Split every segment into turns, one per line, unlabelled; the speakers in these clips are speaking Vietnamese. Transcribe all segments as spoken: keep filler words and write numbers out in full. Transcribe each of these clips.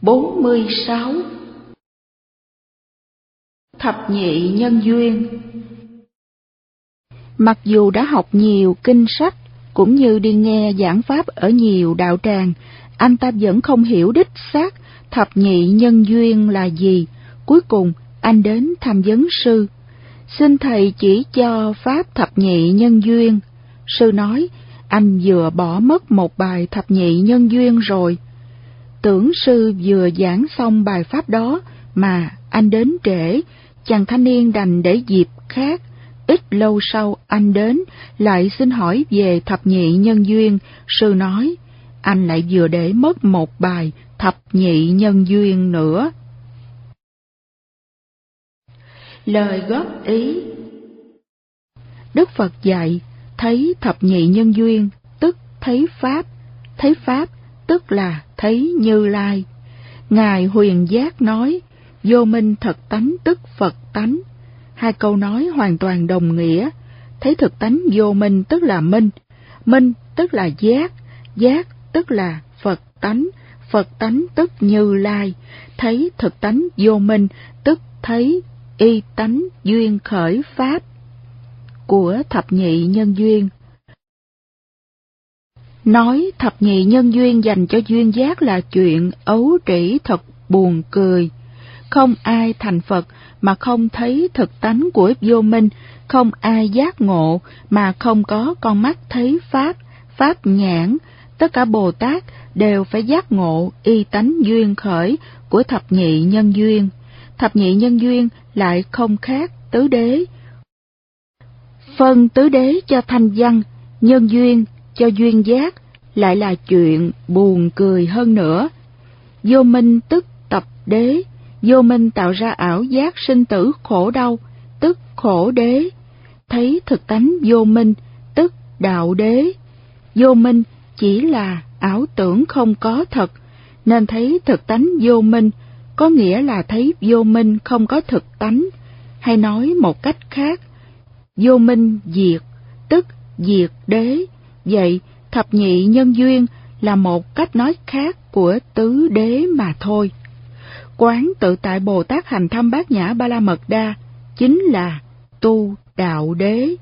bốn mươi sáu. Thập nhị nhân duyên. Mặc dù đã học nhiều kinh sách, cũng như đi nghe giảng pháp ở nhiều đạo tràng, anh ta vẫn không hiểu đích xác thập nhị nhân duyên là gì. Cuối cùng, anh đến tham vấn sư. Xin thầy chỉ cho pháp thập nhị nhân duyên. Sư nói, anh vừa bỏ mất một bài thập nhị nhân duyên rồi. Tưởng sư vừa giảng xong bài pháp đó mà anh đến trễ, chàng thanh niên đành để dịp khác. Ít lâu sau anh đến, lại xin hỏi về thập nhị nhân duyên. Sư nói, anh lại vừa để mất một bài thập nhị nhân duyên nữa. Lời góp ý. Đức Phật dạy, thấy thập nhị nhân duyên, tức thấy Pháp. Thấy Pháp, tức là thấy Như Lai. Ngài Huyền Giác nói, vô minh thật tánh tức Phật tánh. Hai câu nói hoàn toàn đồng nghĩa. Thấy thực tánh vô minh tức là minh. Minh tức là giác. Giác tức là Phật tánh. Phật tánh tức Như Lai. Thấy thực tánh vô minh tức thấy y tánh duyên khởi Pháp của thập nhị nhân duyên. Nói thập nhị nhân duyên dành cho duyên giác là chuyện ấu trĩ thật buồn cười. Không ai thành Phật mà không thấy thực tánh của vô minh, không ai giác ngộ mà không có con mắt thấy Pháp, Pháp nhãn. Tất cả Bồ Tát đều phải giác ngộ y tánh duyên khởi của thập nhị nhân duyên. Thập nhị nhân duyên lại không khác tứ đế. Phân tứ đế cho thanh văn, nhân duyên cho duyên giác lại là chuyện buồn cười hơn nữa. Vô minh tức tập đế, vô minh tạo ra ảo giác sinh tử khổ đau, tức khổ đế. Thấy thực tánh vô minh, tức đạo đế. Vô minh chỉ là ảo tưởng không có thật, nên thấy thực tánh vô minh, có nghĩa là thấy vô minh không có thực tánh. Hay nói một cách khác, vô minh diệt, tức diệt đế. Vậy, thập nhị nhân duyên là một cách nói khác của tứ đế mà thôi. Quán tự tại Bồ Tát hành thâm bát nhã ba la mật đa chính là tu đạo đế.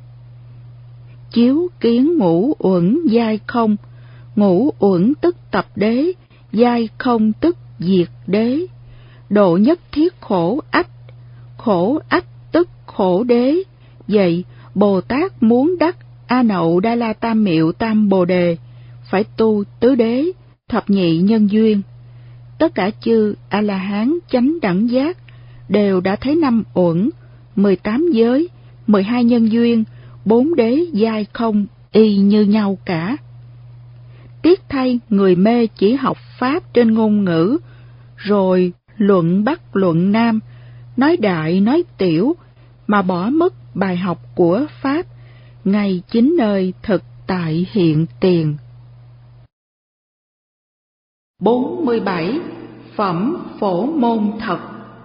Chiếu kiến ngũ uẩn giai không, ngũ uẩn tức tập đế, giai không tức diệt đế. Độ nhất thiết khổ ách, khổ ách tức khổ đế. Vậy Bồ Tát muốn đắc A Nậu Đa La Tam Miệu Tam Bồ Đề, phải tu tứ đế, thập nhị nhân duyên. Tất cả chư A-la-hán chánh đẳng giác đều đã thấy năm uẩn, mười tám giới, mười hai nhân duyên, bốn đế giai không y như nhau cả. Tiếc thay người mê chỉ học Pháp trên ngôn ngữ, rồi luận Bắc luận Nam, nói đại nói tiểu, mà bỏ mất bài học của Pháp, ngay chính nơi thực tại hiện tiền. bốn mươi bảy. Phẩm phổ môn thật.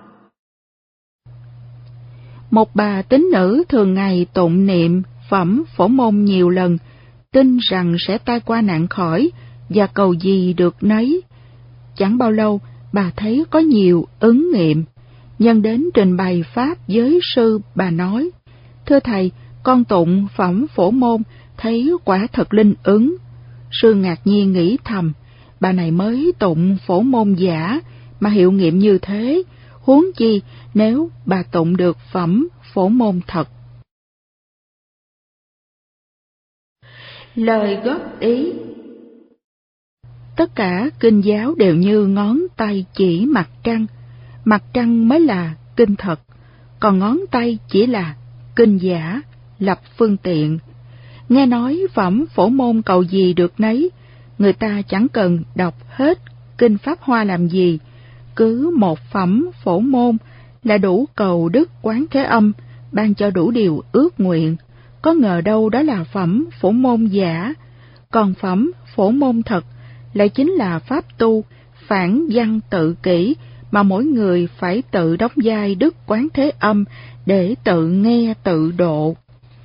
Một bà tín nữ thường ngày tụng niệm phẩm phổ môn nhiều lần, tin rằng sẽ tai qua nạn khỏi và cầu gì được nấy. Chẳng bao lâu, bà thấy có nhiều ứng nghiệm. Nhân đến trình bày pháp với sư, bà nói, thưa thầy, con tụng phẩm phổ môn thấy quả thật linh ứng. Sư ngạc nhiên nghĩ thầm, bà này mới tụng phổ môn giả mà hiệu nghiệm như thế, huống chi nếu bà tụng được phẩm phổ môn thật. Lời góp ý. Tất cả kinh giáo đều như ngón tay chỉ mặt trăng, mặt trăng mới là kinh thật, còn ngón tay chỉ là kinh giả, lập phương tiện. Nghe nói phẩm phổ môn cầu gì được nấy, người ta chẳng cần đọc hết kinh Pháp Hoa làm gì, cứ một phẩm phổ môn là đủ cầu Đức Quán Thế Âm ban cho đủ điều ước nguyện. Có ngờ đâu đó là phẩm phổ môn giả, còn phẩm phổ môn thật lại chính là pháp tu phản văn tự kỷ mà mỗi người phải tự đóng vai Đức Quán Thế Âm để tự nghe tự độ.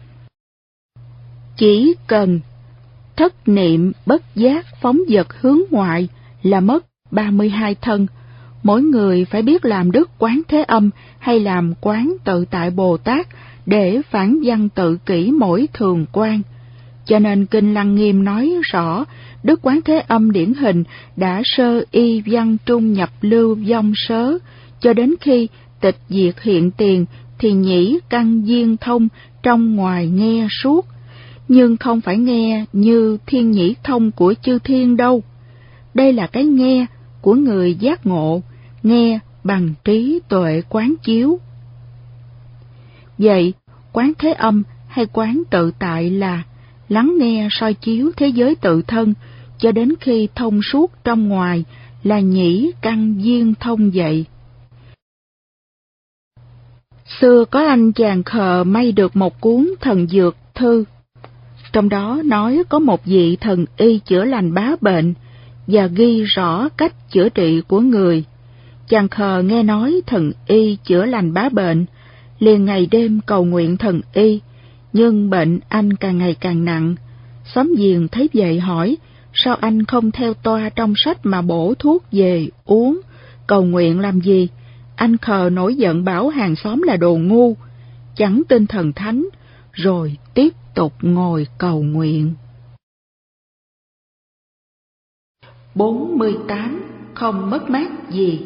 Chỉ cần thất niệm bất giác phóng dật hướng ngoại là mất ba mươi hai thân, Mỗi người phải biết làm Đức Quán Thế Âm hay làm Quán Tự Tại Bồ Tát để phản văn tự kỷ mỗi thường quan. Cho nên Kinh Lăng Nghiêm nói rõ, Đức Quán Thế Âm điển hình đã sơ y văn trung nhập lưu vong sớ, cho đến khi tịch diệt hiện tiền thì nhĩ căn duyên thông trong ngoài nghe suốt, nhưng không phải nghe như thiên nhĩ thông của chư thiên đâu. Đây là cái nghe của người giác ngộ, nghe bằng trí tuệ quán chiếu. Vậy, Quán Thế Âm hay Quán Tự Tại là lắng nghe soi chiếu thế giới tự thân cho đến khi thông suốt trong ngoài, là nhĩ căn duyên thông vậy. Xưa có anh chàng khờ may được một cuốn thần dược thư, trong đó nói có một vị thần y chữa lành bá bệnh và ghi rõ cách chữa trị của người. Chàng khờ nghe nói thần y chữa lành bá bệnh, liền ngày đêm cầu nguyện thần y, nhưng bệnh anh càng ngày càng nặng. Xóm giềng thấy vậy hỏi, sao anh không theo toa trong sách mà bổ thuốc về uống, cầu nguyện làm gì? Anh khờ nổi giận bảo hàng xóm là đồ ngu, chẳng tin thần thánh, rồi tiếp tục ngồi cầu nguyện. bốn mươi tám. Không mất mát gì.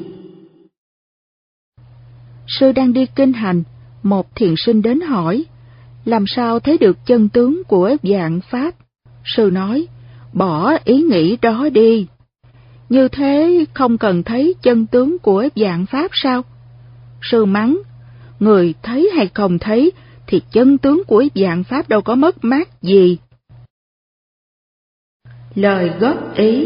Sư đang đi kinh hành, một thiền sinh đến hỏi, làm sao thấy được chân tướng của vạn pháp? Sư nói, bỏ ý nghĩ đó đi. Như thế không cần thấy chân tướng của vạn pháp sao? Sư mắng, người thấy hay không thấy thì chân tướng của vạn pháp đâu có mất mát gì. Lời góp ý.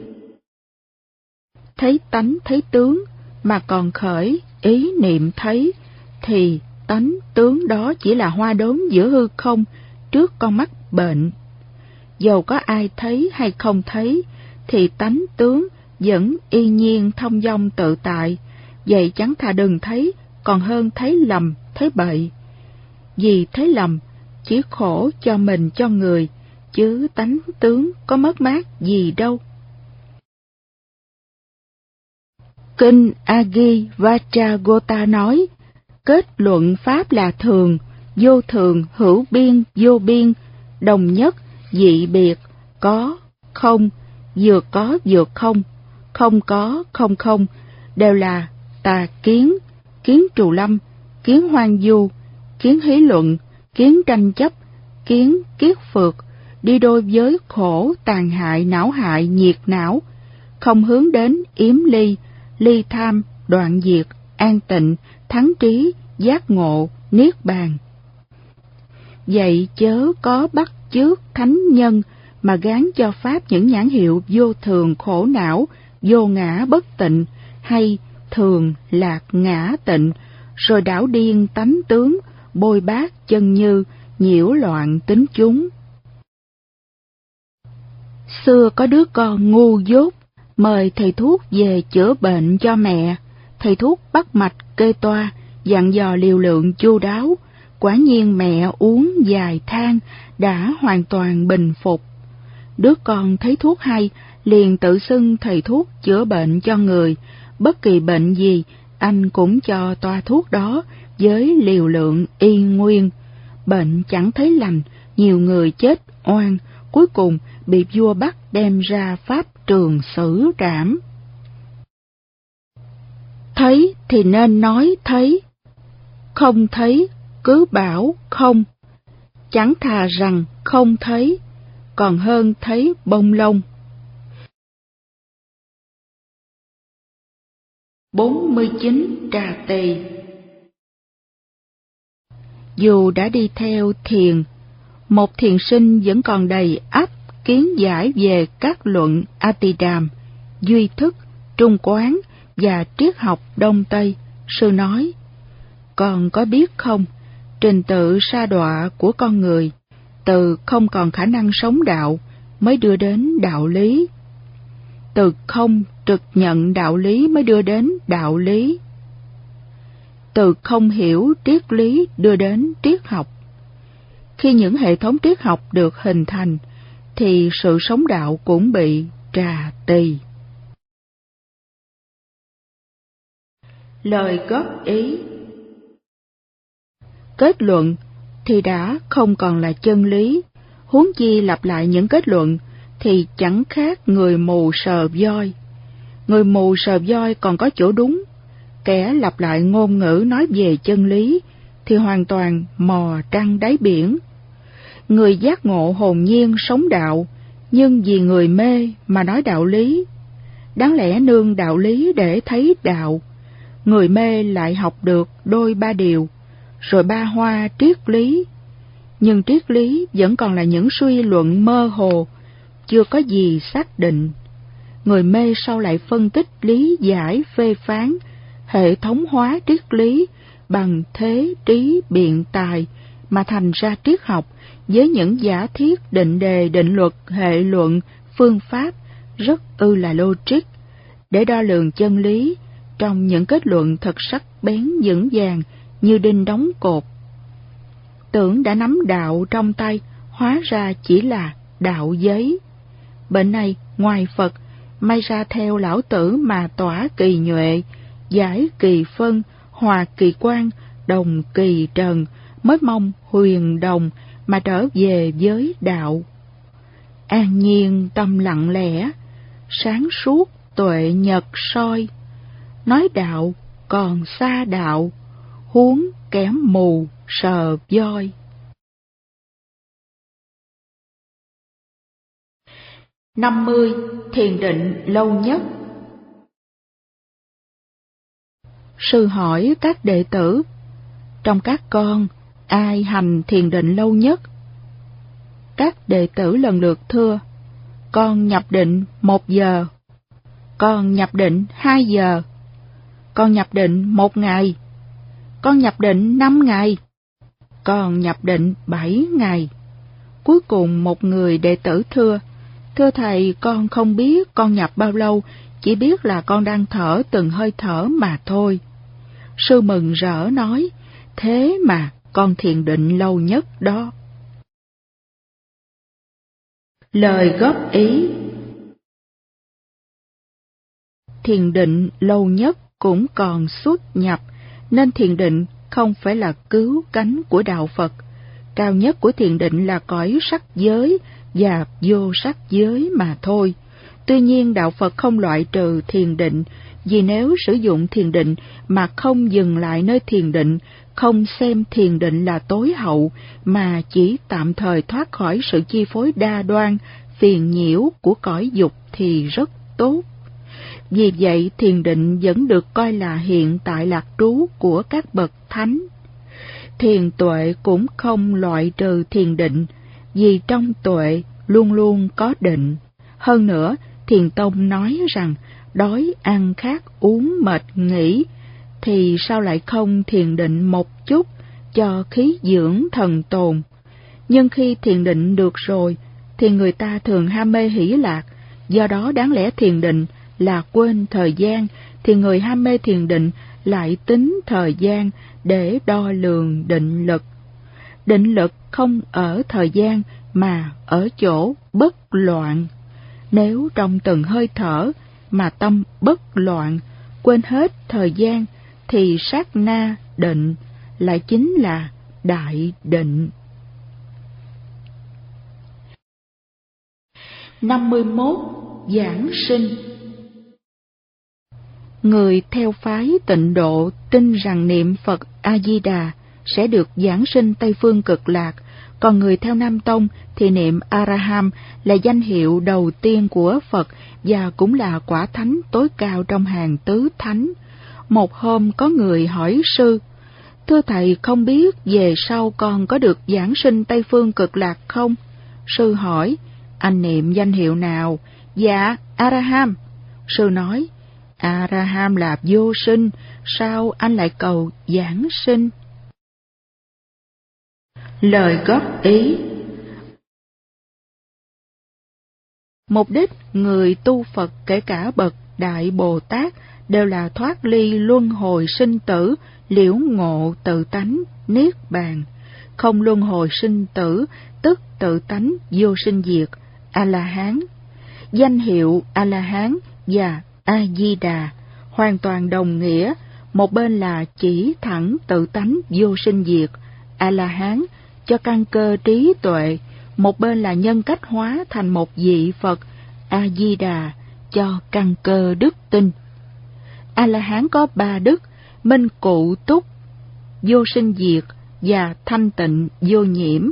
Thấy tánh thấy tướng mà còn khởi ý niệm thấy, thì tánh tướng đó chỉ là hoa đốm giữa hư không trước con mắt bệnh. Dầu có ai thấy hay không thấy, thì tánh tướng vẫn y nhiên thông dong tự tại. Vậy chẳng thà đừng thấy, còn hơn thấy lầm, thấy bậy. Vì thấy lầm, chỉ khổ cho mình cho người, chứ tánh tướng có mất mát gì đâu. Kinh Agi Vajragota nói, kết luận pháp là thường, vô thường, hữu biên, vô biên, đồng nhất, dị biệt, có, không, vừa có vừa không, không có, không không, đều là tà kiến, kiến trù lâm, kiến hoang du, kiến hí luận, kiến tranh chấp, kiến kiết phược, đi đôi với khổ, tàn hại, não hại, nhiệt não, không hướng đến yếm ly, ly tham, đoạn diệt, an tịnh, thắng trí, giác ngộ, niết bàn. Vậy chớ có bắt chước thánh nhân mà gán cho pháp những nhãn hiệu vô thường, khổ não, vô ngã, bất tịnh, hay thường, lạc, ngã, tịnh, rồi đảo điên tánh tướng, bôi bác chân như, nhiễu loạn tính chúng. Xưa có đứa con ngu dốt, mời thầy thuốc về chữa bệnh cho mẹ. Thầy thuốc bắt mạch kê toa, dặn dò liều lượng chu đáo. Quả nhiên mẹ uống vài thang đã hoàn toàn bình phục. Đứa con thấy thuốc hay, liền tự xưng thầy thuốc chữa bệnh cho người. Bất kỳ bệnh gì, anh cũng cho toa thuốc đó với liều lượng y nguyên. Bệnh chẳng thấy lành, nhiều người chết oan, cuối cùng bị vua bắt đem ra pháp trường xử trảm. Thấy thì nên nói thấy, không thấy cứ bảo không, chẳng thà rằng không thấy, còn hơn thấy bông lông. bốn mươi chín. Trà tỳ. Dù đã đi theo thiền, một thiền sinh vẫn còn đầy ắp kiến giải về các luận Atidam, duy thức, trung quán và triết học Đông Tây. Sư nói, con có biết không, trình tự sa đọa của con người, từ không còn khả năng sống đạo mới đưa đến đạo lý. Từ không trực nhận đạo lý mới đưa đến đạo lý. Từ không hiểu triết lý đưa đến triết học. Khi những hệ thống triết học được hình thành, thì sự sống đạo cũng bị trà tỳ. Lời góp ý. Kết luận thì đã không còn là chân lý, huống chi lặp lại những kết luận thì chẳng khác người mù sờ voi. Người mù sờ voi còn có chỗ đúng, kẻ lặp lại ngôn ngữ nói về chân lý thì hoàn toàn mò trăng đáy biển. Người giác ngộ hồn nhiên sống đạo, nhưng vì người mê mà nói đạo lý. Đáng lẽ nương đạo lý để thấy đạo, người mê lại học được đôi ba điều, rồi ba hoa triết lý. Nhưng triết lý vẫn còn là những suy luận mơ hồ, chưa có gì xác định. Người mê sau lại phân tích lý giải phê phán, hệ thống hóa triết lý bằng thế trí biện tài mà thành ra triết học với những giả thiết định đề định luật hệ luận phương pháp rất ư là logic để đo lường chân lý trong những kết luận thật sắc bén vững vàng như đinh đóng cột. Tưởng đã nắm đạo trong tay, hóa ra chỉ là đạo giấy. Bệnh này ngoài Phật, may ra theo lão tử mà tỏa kỳ nhuệ, giải kỳ phân, hòa kỳ quan, đồng kỳ trần, mới mong huyền đồng mà trở về với đạo. An nhiên tâm lặng lẽ, sáng suốt tuệ nhật soi, nói đạo còn xa đạo, huống kém mù sờ voi. năm mươi. Thiền định lâu nhất. Sư hỏi các đệ tử, trong các con, ai hành thiền định lâu nhất? Các đệ tử lần lượt thưa, con nhập định một giờ, con nhập định hai giờ, con nhập định một ngày, con nhập định năm ngày, con nhập định bảy ngày. Cuối cùng một người đệ tử thưa, thưa thầy, con không biết con nhập bao lâu, chỉ biết là con đang thở từng hơi thở mà thôi. Sư mừng rỡ nói, thế mà con thiền định lâu nhất đó. Lời góp ý. Thiền định lâu nhất cũng còn xuất nhập, nên thiền định không phải là cứu cánh của đạo Phật. Cao nhất của thiền định là cõi sắc giới và vô sắc giới mà thôi. Tuy nhiên đạo Phật không loại trừ thiền định, vì nếu sử dụng thiền định mà không dừng lại nơi thiền định, không xem thiền định là tối hậu, mà chỉ tạm thời thoát khỏi sự chi phối đa đoan, phiền nhiễu của cõi dục thì rất tốt. Vì vậy thiền định vẫn được coi là hiện tại lạc trú của các bậc thánh. Thiền tuệ cũng không loại trừ thiền định, vì trong tuệ luôn luôn có định. Hơn nữa, Thiền Tông nói rằng đói ăn khát uống mệt nghỉ, thì sao lại không thiền định một chút cho khí dưỡng thần tồn. Nhưng khi thiền định được rồi, thì người ta thường ham mê hỷ lạc, do đó đáng lẽ thiền định là quên thời gian, thì người ham mê thiền định lại tính thời gian để đo lường định lực. Định lực không ở thời gian mà ở chỗ bất loạn. Nếu trong từng hơi thở mà tâm bất loạn, quên hết thời gian, thì sát na định lại chính là đại định. năm mươi mốt. Giảng sinh. Người theo phái Tịnh Độ tin rằng niệm Phật A-di-đà sẽ được giảng sinh Tây Phương Cực Lạc, còn người theo Nam Tông thì niệm A-ra-ham là danh hiệu đầu tiên của Phật và cũng là quả thánh tối cao trong hàng tứ thánh. Một hôm có người hỏi sư, thưa thầy, không biết về sau con có được giảng sinh Tây Phương Cực Lạc không? Sư hỏi, anh niệm danh hiệu nào? Dạ, A-ra-ham. Sư nói, A-ra-ham là vô sinh, sao anh lại cầu giảng sinh? Lời góp ý. Mục đích người tu Phật kể cả bậc Đại Bồ Tát đều là thoát ly luân hồi sinh tử, liễu ngộ tự tánh, niết bàn. Không luân hồi sinh tử, tức tự tánh vô sinh diệt, A-la-hán. Danh hiệu A-la-hán và A-di-đà hoàn toàn đồng nghĩa, một bên là chỉ thẳng tự tánh vô sinh diệt, A-la-hán, cho căn cơ trí tuệ, một bên là nhân cách hóa thành một vị Phật, A-di-đà, cho căn cơ đức tin. A-la-hán có ba đức: minh cụ túc, vô sinh diệt và thanh tịnh vô nhiễm.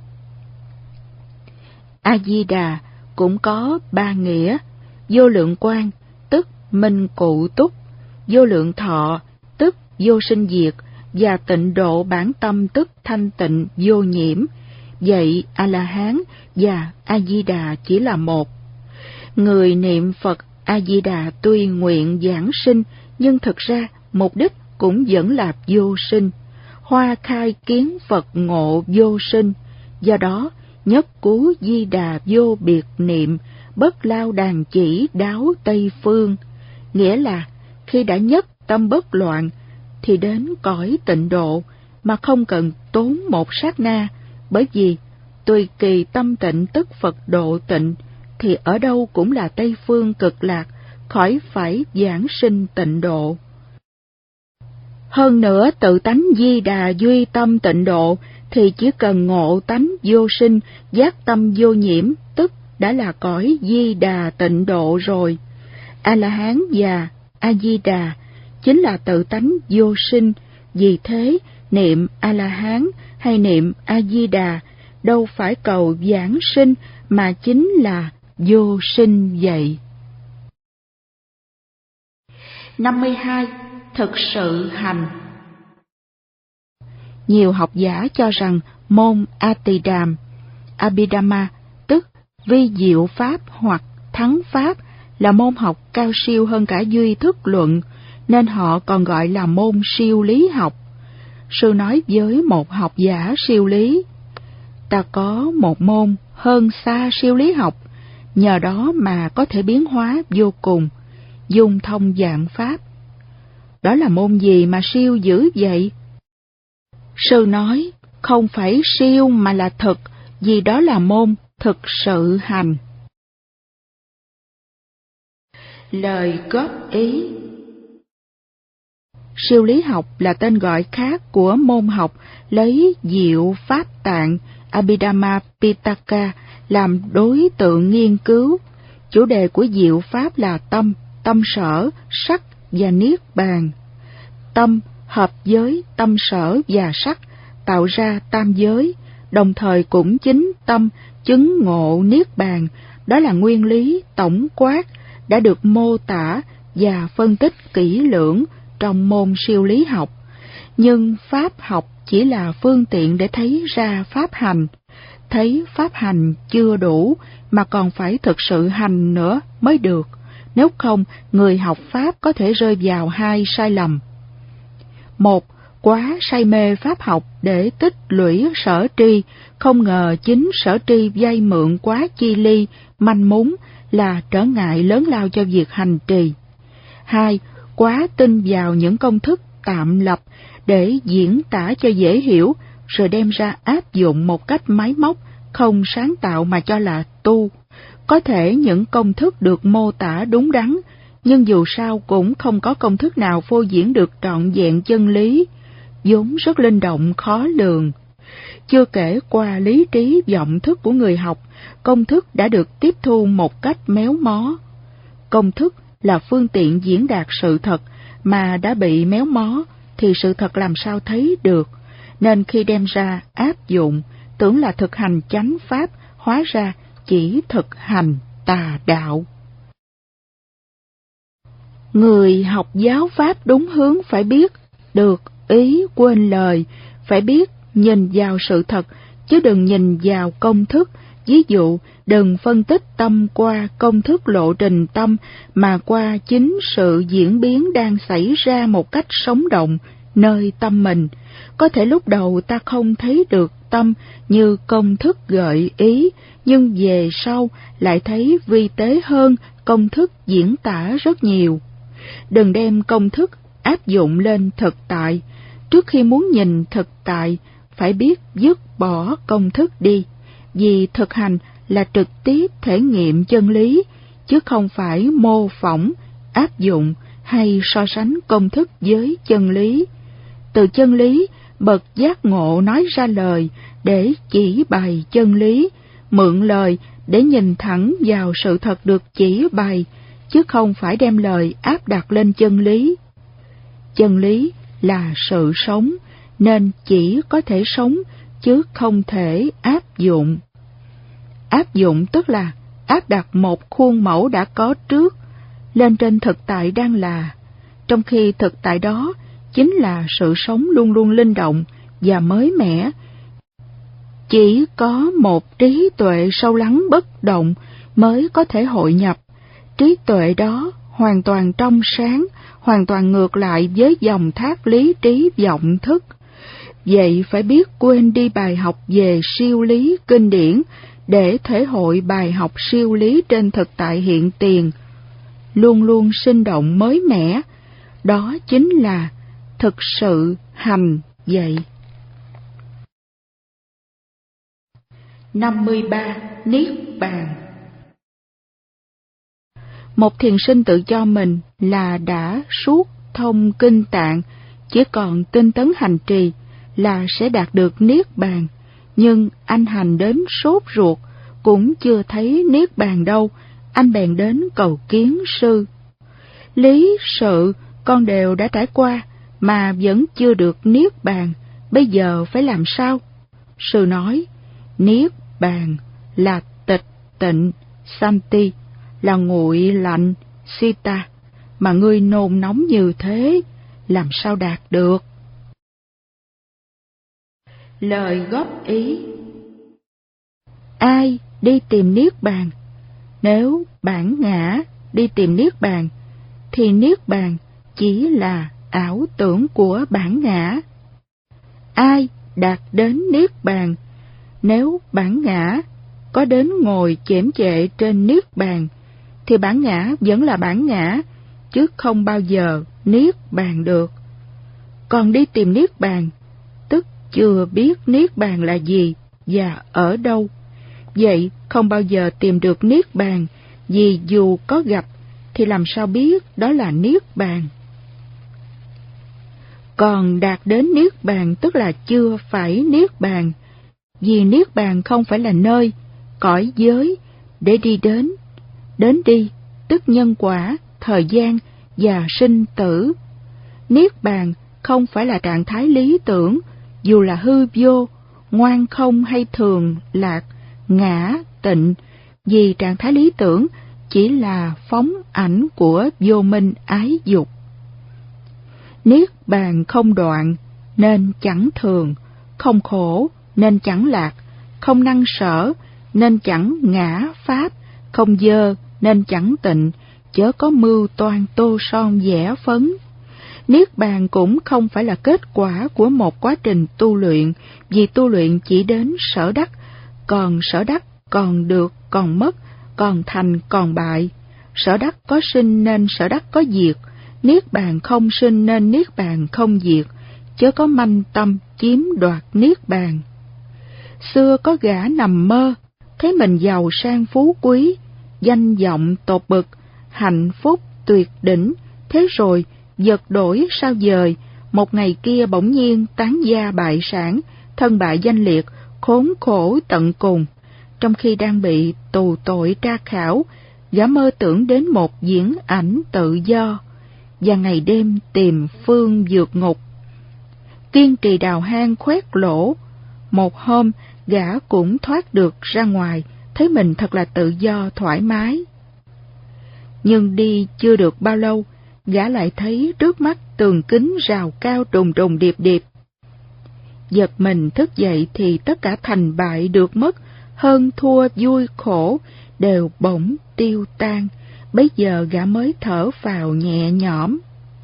A-di-đà cũng có ba nghĩa: vô lượng quang, tức minh cụ túc; vô lượng thọ, tức vô sinh diệt; và tịnh độ bản tâm, tức thanh tịnh vô nhiễm. Vậy A-la-hán và A-di-đà chỉ là một. Người niệm Phật A-di-đà tuy nguyện giảng sinh, nhưng thực ra mục đích cũng vẫn là vô sinh. Hoa khai kiến Phật ngộ vô sinh, do đó nhất cú di đà vô biệt niệm, bất lao đàn chỉ đáo Tây phương. Nghĩa là khi đã nhất tâm bất loạn thì đến cõi tịnh độ mà không cần tốn một sát na, bởi vì tùy kỳ tâm tịnh tức Phật độ tịnh, thì ở đâu cũng là Tây phương cực lạc, khỏi phải giảng sinh tịnh độ. Hơn nữa tự tánh di đà duy tâm tịnh độ thì chỉ cần ngộ tánh vô sinh, giác tâm vô nhiễm, tức đã là cõi di đà tịnh độ rồi. A-la-hán và A-di-đà chính là tự tánh vô sinh, vì thế niệm A-la-hán hay niệm A-di-đà đâu phải cầu giảng sinh mà chính là vô sinh vậy. năm mươi hai. Thực sự hành. Nhiều học giả cho rằng môn A-tỳ-đàm, Abhidhamma, tức vi diệu pháp hoặc thắng pháp, là môn học cao siêu hơn cả duy thức luận, nên họ còn gọi là môn siêu lý học. Sư nói với một học giả siêu lý: ta có một môn hơn xa siêu lý học, nhờ đó mà có thể biến hóa vô cùng, dung thông vạn pháp. Đó là môn gì mà siêu dữ vậy? Sư nói không phải siêu mà là thực, vì đó là môn thực sự hành. Lời góp ý. Siêu lý học là tên gọi khác của môn học lấy diệu pháp tạng Abhidhamma Pitaka làm đối tượng nghiên cứu. Chủ đề của diệu pháp là tâm, tâm sở, sắc và niết bàn. Tâm hợp với tâm sở và sắc tạo ra tam giới, đồng thời cũng chính tâm chứng ngộ niết bàn. Đó là nguyên lý tổng quát đã được mô tả và phân tích kỹ lưỡng trong môn siêu lý học. Nhưng pháp học chỉ là phương tiện để thấy ra pháp hành. Thấy pháp hành chưa đủ mà còn phải thực sự hành nữa mới được. Nếu không, người học pháp có thể rơi vào hai sai lầm. Một, quá say mê pháp học để tích lũy sở tri, không ngờ chính sở tri vay mượn quá chi ly, manh mún là trở ngại lớn lao cho việc hành trì. Hai, quá tin vào những công thức tạm lập để diễn tả cho dễ hiểu, rồi đem ra áp dụng một cách máy móc, không sáng tạo mà cho là tu. Có thể những công thức được mô tả đúng đắn, nhưng dù sao cũng không có công thức nào phô diễn được trọn vẹn chân lý, vốn rất linh động khó lường. Chưa kể qua lý trí vọng thức của người học, công thức đã được tiếp thu một cách méo mó. Công thức là phương tiện diễn đạt sự thật, mà đã bị méo mó thì sự thật làm sao thấy được, nên khi đem ra áp dụng, tưởng là thực hành chánh pháp, hóa ra chỉ thực hành tà đạo. Người học giáo pháp đúng hướng phải biết được ý quên lời, phải biết nhìn vào sự thật, chứ đừng nhìn vào công thức. Ví dụ, đừng phân tích tâm qua công thức lộ trình tâm, mà qua chính sự diễn biến đang xảy ra một cách sống động nơi tâm mình. Có thể lúc đầu ta không thấy được tâm như công thức gợi ý, nhưng về sau lại thấy vi tế hơn công thức diễn tả rất nhiều. Đừng đem công thức áp dụng lên thực tại. Trước khi muốn nhìn thực tại, phải biết dứt bỏ công thức đi, vì thực hành là trực tiếp thể nghiệm chân lý, chứ không phải mô phỏng, áp dụng hay so sánh công thức với chân lý. Từ chân lý, bậc giác ngộ nói ra lời để chỉ bày chân lý, mượn lời để nhìn thẳng vào sự thật được chỉ bày, chứ không phải đem lời áp đặt lên chân lý. Chân lý là sự sống, nên chỉ có thể sống, chứ không thể áp dụng. Áp dụng tức là áp đặt một khuôn mẫu đã có trước lên trên thực tại đang là, trong khi thực tại đó chính là sự sống luôn luôn linh động và mới mẻ. Chỉ có một trí tuệ sâu lắng bất động mới có thể hội nhập. Trí tuệ đó hoàn toàn trong sáng, hoàn toàn ngược lại với dòng thác lý trí vọng thức. Vậy phải biết quên đi bài học về siêu lý kinh điển để thể hội bài học siêu lý trên thực tại hiện tiền, luôn luôn sinh động mới mẻ. Đó chính là thực sự hành vậy. năm mươi ba. Niết bàn. Một thiền sinh tự cho mình là đã suốt thông kinh tạng, chỉ còn tinh tấn hành trì là sẽ đạt được niết bàn. Nhưng anh hành đến sốt ruột cũng chưa thấy niết bàn đâu, anh bèn đến cầu kiến sư. Lý sự con đều đã trải qua mà vẫn chưa được niết bàn, bây giờ phải làm sao? Sư nói, niết bàn là tịch tịnh, santi, là nguội lạnh, sita, mà ngươi nôn nóng như thế, làm sao đạt được? Lời góp ý. Ai đi tìm niết bàn? Nếu bản ngã đi tìm niết bàn, thì niết bàn chỉ là ảo tưởng của bản ngã. Ai đạt đến niết bàn? Nếu bản ngã có đến ngồi chễm chệ trên niết bàn, thì bản ngã vẫn là bản ngã, chứ không bao giờ niết bàn được. Còn đi tìm niết bàn, tức chưa biết niết bàn là gì và ở đâu. Vậy không bao giờ tìm được niết bàn, vì dù có gặp thì làm sao biết đó là niết bàn. Còn đạt đến niết bàn tức là chưa phải niết bàn, vì niết bàn không phải là nơi, cõi giới để đi đến. Đến đi tức nhân quả, thời gian và sinh tử. Niết bàn không phải là trạng thái lý tưởng, dù là hư vô, ngoan không hay thường lạc, ngã, tịnh, vì trạng thái lý tưởng chỉ là phóng ảnh của vô minh ái dục. Niết bàn không đoạn nên chẳng thường, không khổ nên chẳng lạc, không năng sở nên chẳng ngã pháp, không dơ nên chẳng tịnh, chớ có mưu toan tô son vẽ phấn. Niết bàn cũng không phải là kết quả của một quá trình tu luyện, vì tu luyện chỉ đến sở đắc, còn sở đắc còn được còn mất, còn thành còn bại. Sở đắc có sinh nên sở đắc có diệt, niết bàn không sinh nên niết bàn không diệt, chớ có manh tâm chiếm đoạt niết bàn. Xưa có gã nằm mơ, thấy mình giàu sang phú quý, danh vọng tột bực, hạnh phúc tuyệt đỉnh, thế rồi giật đổi sao dời, một ngày kia bỗng nhiên tán gia bại sản, thân bại danh liệt, khốn khổ tận cùng. Trong khi đang bị tù tội tra khảo, gã mơ tưởng đến một diễn ảnh tự do, và ngày đêm tìm phương vượt ngục. Kiên trì đào hang khoét lỗ, một hôm gã cũng thoát được ra ngoài, thấy mình thật là tự do thoải mái. Nhưng đi chưa được bao lâu, gã lại thấy trước mắt tường kính rào cao trùng trùng điệp điệp. Giật mình thức dậy thì tất cả thành bại được mất, hơn thua vui khổ đều bỗng tiêu tan. Bấy giờ gã mới thở phào nhẹ nhõm.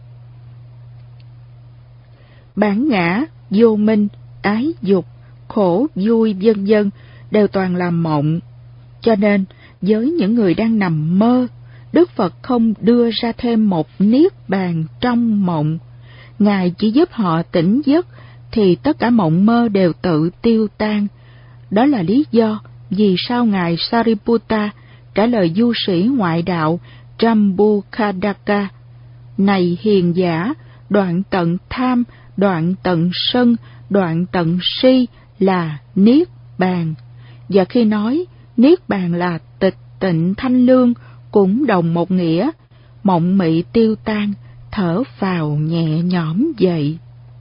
Bản ngã, vô minh, ái dục, khổ vui vân vân đều toàn là mộng. Cho nên với những người đang nằm mơ, Đức Phật không đưa ra thêm một niết bàn trong mộng. Ngài chỉ giúp họ tỉnh giấc thì tất cả mộng mơ đều tự tiêu tan. Đó là lý do vì sao Ngài Sariputta trả lời du sĩ ngoại đạo Jambukadaka: Này hiền giả, đoạn tận tham, đoạn tận sân, đoạn tận si là Niết Bàn. Và khi nói Niết Bàn là tịch tịnh thanh lương cũng đồng một nghĩa, mộng mị tiêu tan, thở phào nhẹ nhõm vậy.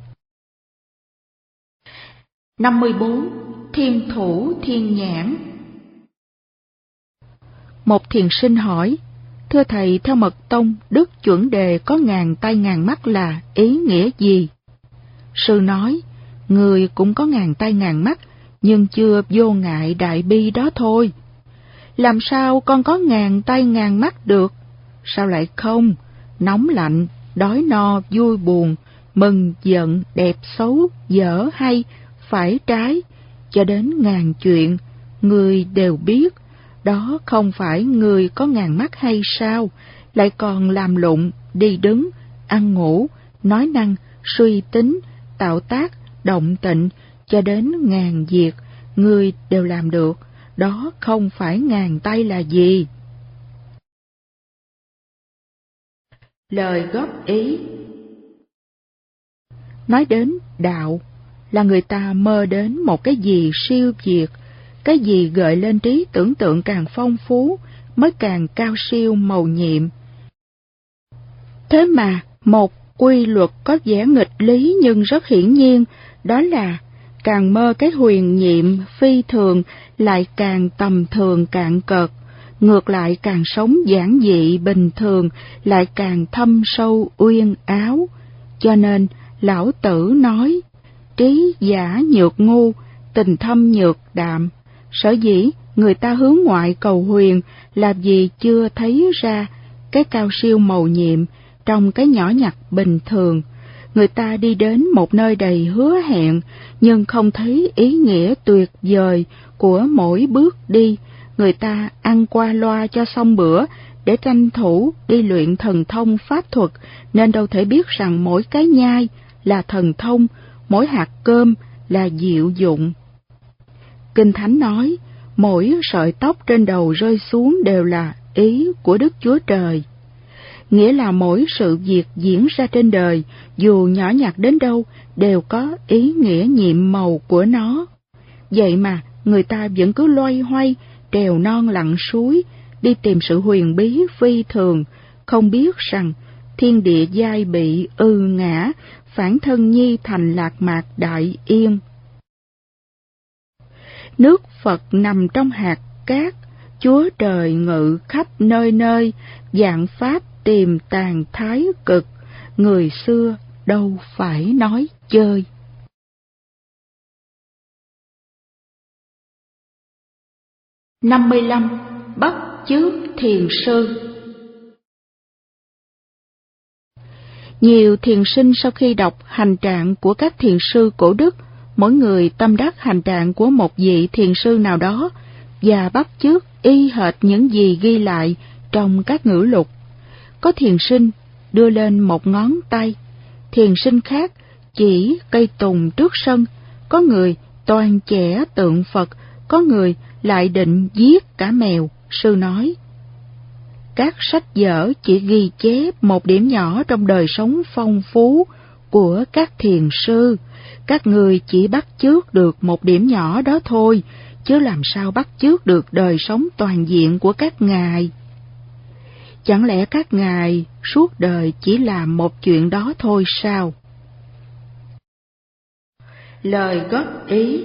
năm mươi bốn. Thiên thủ thiên nhãn. Một thiền sinh hỏi: thưa thầy, theo mật tông, đức chuẩn đề có ngàn tay ngàn mắt là ý nghĩa gì? Sư nói: người cũng có ngàn tay ngàn mắt, nhưng chưa vô ngại đại bi đó thôi. Làm sao con có ngàn tay ngàn mắt được? Sao lại không? Nóng lạnh, đói no, vui buồn, mừng giận, đẹp xấu, dở hay, phải trái, cho đến ngàn chuyện, người đều biết. Đó không phải người có ngàn mắt hay sao? Lại còn làm lụng, đi đứng, ăn ngủ, nói năng, suy tính, tạo tác, động tịnh, cho đến ngàn việc, người đều làm được. Đó không phải ngàn tay là gì? Lời góp ý. Nói đến đạo là người ta mơ đến một cái gì siêu việt, cái gì gợi lên trí tưởng tượng càng phong phú mới càng cao siêu mầu nhiệm. Thế mà một quy luật có vẻ nghịch lý nhưng rất hiển nhiên, đó là càng mơ cái huyền nhiệm phi thường lại càng tầm thường cạn cợt, ngược lại càng sống giản dị bình thường lại càng thâm sâu uyên áo. Cho nên lão tử nói: trí giả nhược ngu, tình thâm nhược đạm. Sở dĩ người ta hướng ngoại cầu huyền là vì chưa thấy ra cái cao siêu mầu nhiệm trong cái nhỏ nhặt bình thường. Người ta đi đến một nơi đầy hứa hẹn nhưng không thấy ý nghĩa tuyệt vời của mỗi bước đi. Người ta ăn qua loa cho xong bữa để tranh thủ đi luyện thần thông pháp thuật, nên đâu thể biết rằng mỗi cái nhai là thần thông, mỗi hạt cơm là diệu dụng. Kinh Thánh nói, mỗi sợi tóc trên đầu rơi xuống đều là ý của Đức Chúa Trời. Nghĩa là mỗi sự việc diễn ra trên đời, dù nhỏ nhặt đến đâu, đều có ý nghĩa nhiệm màu của nó. Vậy mà, người ta vẫn cứ loay hoay, trèo non lặn suối, đi tìm sự huyền bí phi thường, không biết rằng thiên địa giai bị ư ngã, phản thân nhi thành lạc mạc đại yên. Nước Phật nằm trong hạt cát, Chúa Trời ngự khắp nơi nơi, vạn pháp tìm tàn thái cực, người xưa đâu phải nói chơi. năm mươi lăm. Bắt chước thiền sư. Nhiều thiền sinh sau khi đọc hành trạng của các thiền sư cổ đức, mỗi người tâm đắc hành trạng của một vị thiền sư nào đó và bắt chước y hệt những gì ghi lại trong các ngữ lục. Có thiền sinh đưa lên một ngón tay, thiền sinh khác chỉ cây tùng trước sân, có người toàn chẻ tượng Phật, có người lại định giết cả mèo. Sư nói, các sách vở chỉ ghi chép một điểm nhỏ trong đời sống phong phú của các thiền sư. Các người chỉ bắt chước được một điểm nhỏ đó thôi, chứ làm sao bắt chước được đời sống toàn diện của các ngài. Chẳng lẽ các ngài suốt đời chỉ làm một chuyện đó thôi sao? Lời góp ý.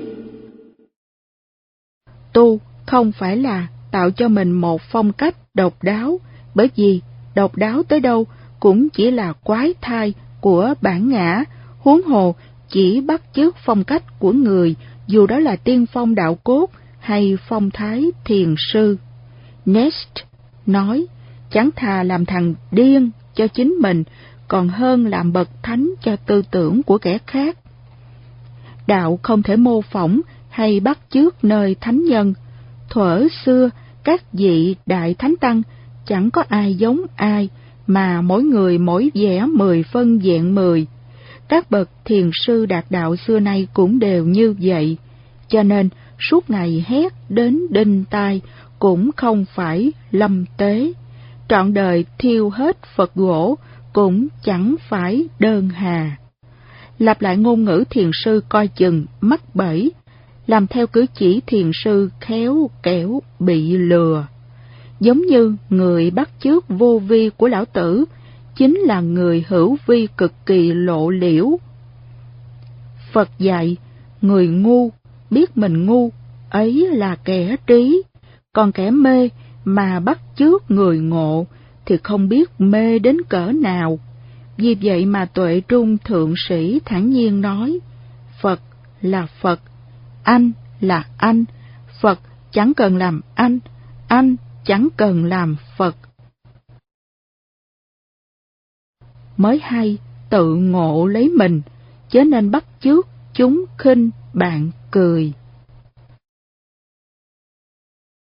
Tu không phải là tạo cho mình một phong cách độc đáo, bởi vì độc đáo tới đâu cũng chỉ là quái thai của bản ngã, huống hồ chỉ bắt chước phong cách của người, dù đó là tiên phong đạo cốt hay phong thái thiền sư. Nest nói, chẳng thà làm thằng điên cho chính mình, còn hơn làm bậc thánh cho tư tưởng của kẻ khác. Đạo không thể mô phỏng hay bắt chước nơi thánh nhân. Thuở xưa, các vị đại thánh tăng chẳng có ai giống ai, mà mỗi người mỗi vẻ mười phân vẹn mười. Các bậc thiền sư đạt đạo xưa nay cũng đều như vậy, cho nên suốt ngày hét đến đinh tai cũng không phải lâm tế. Trọn đời thiêu hết Phật gỗ cũng chẳng phải đơn hà. Lặp lại ngôn ngữ thiền sư coi chừng mắc bẫy, làm theo cử chỉ thiền sư khéo kẻo bị lừa. Giống như người bắt chước vô vi của lão tử, chính là người hữu vi cực kỳ lộ liễu. Phật dạy, người ngu biết mình ngu, ấy là kẻ trí, còn kẻ mê mà bắt chước người ngộ thì không biết mê đến cỡ nào. Vì vậy mà Tuệ Trung thượng sĩ thản nhiên nói, Phật là Phật, anh là anh, Phật chẳng cần làm anh, anh chẳng cần làm Phật. Mới hay tự ngộ lấy mình, chớ nên bắt chước chúng khinh bạn cười.